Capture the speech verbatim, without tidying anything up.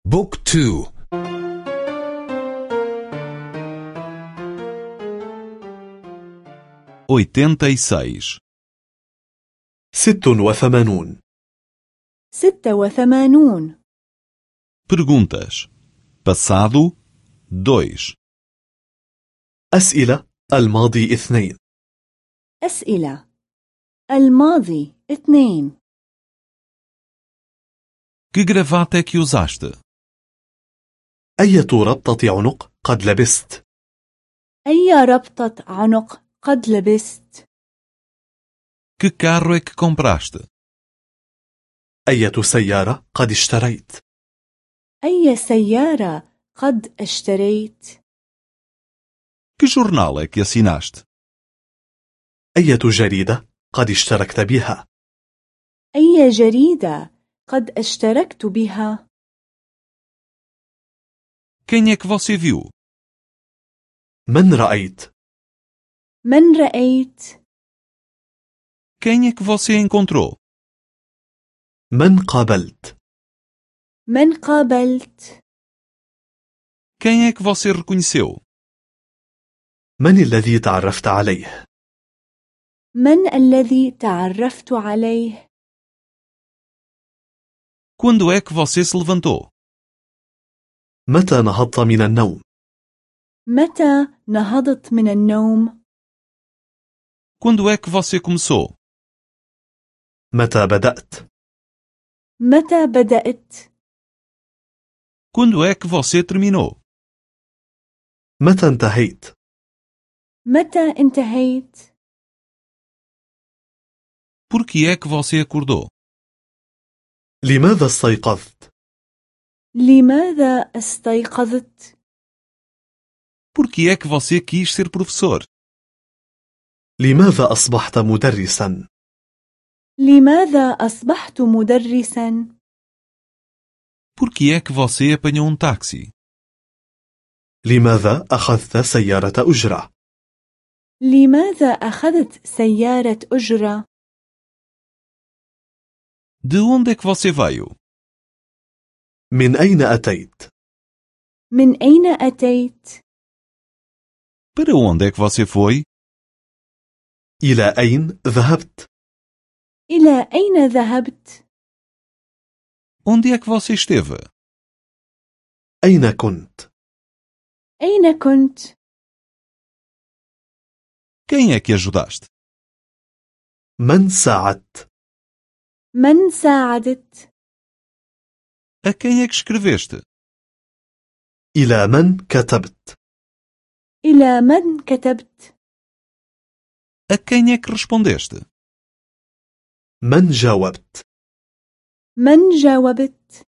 بوك تو. oitenta e seis. ست وثمانون. ستة وثمانون. Perguntas. Passado dois. أسئلة الماضي اثنين. أسئلة الماضي اثنين. Que gravata é que usaste? أية ربطة عنق قد لبست؟ أي ربطة عنق قد لبست؟ Que carro é que compraste? أية سيارة قد اشتريت؟ أي سيارة قد اشتريت؟ Que jornal é que assinaste? أية جريدة قد اشتركت بها؟ أي جريدة قد اشتركت بها؟ Quem é que você viu? من رأيت؟ من رأيت؟ Quem é que você encontrou? من قابلت؟ من قابلت؟ Quem é que você reconheceu? من الذي تعرفت عليه؟ من الذي تعرفت عليه؟ Quando é que você se levantou? متى نهضت من النوم؟ متى نهضت من النوم؟ Quando é que você começou? متى بدأت؟ متى بدأت؟ Quando é que você terminou? متى انتهيت؟ متى انتهيت؟ Por que é que você acordou? لماذا استيقظت؟ لماذا استيقظت؟ Por que é que você quis ser professor? لماذا أصبحت مدرسا؟ لماذا أصبحت مدرسا؟ Por que é que você apanhou um táxi? لماذا أخذت سيارة أجرة؟ لماذا أخذت سيارة أجرة؟ De onde é que você veio? من أين أتيت؟ من أين أتيت؟ Para onde é que você foi? إلى أين ذهبت؟ إلى أين ذهبت؟ Onde é que você esteve? أين كنت؟ أين كنت؟ Quem é que ajudaste? من ساعدت؟ من ساعدت؟ A quem é que escreveste? إلى من كتبت؟ إلى من كتبت؟ A quem é que respondeste? من جاوبت؟ من جاوبت؟